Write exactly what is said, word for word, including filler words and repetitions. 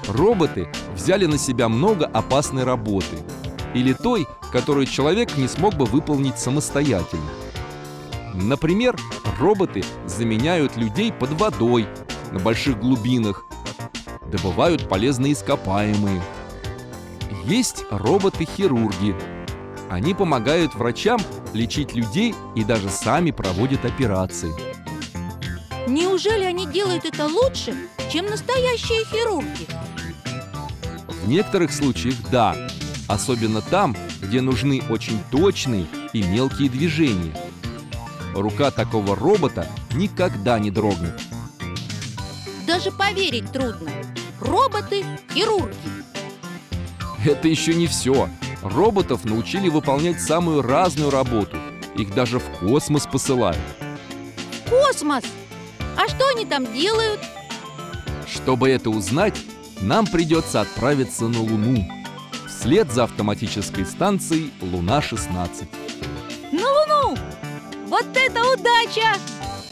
Роботы взяли на себя много опасной работы, или той, которую человек не смог бы выполнить самостоятельно. Например, роботы заменяют людей под водой на больших глубинах, добывают полезные ископаемые. Есть роботы-хирурги. Они помогают врачам лечить людей и даже сами проводят операции. Неужели они делают это лучше, чем настоящие хирурги? В некоторых случаях да, особенно там, где нужны очень точные и мелкие движения. Рука такого робота никогда не дрогнет. Даже поверить трудно. Роботы-хирурги. Это еще не все. Роботов научили выполнять самую разную работу. Их даже в космос посылают. Космос! А что они там делают? Чтобы это узнать, нам придется отправиться на Луну вслед за автоматической станцией Луна шестнадцать. На Луну! Вот это удача!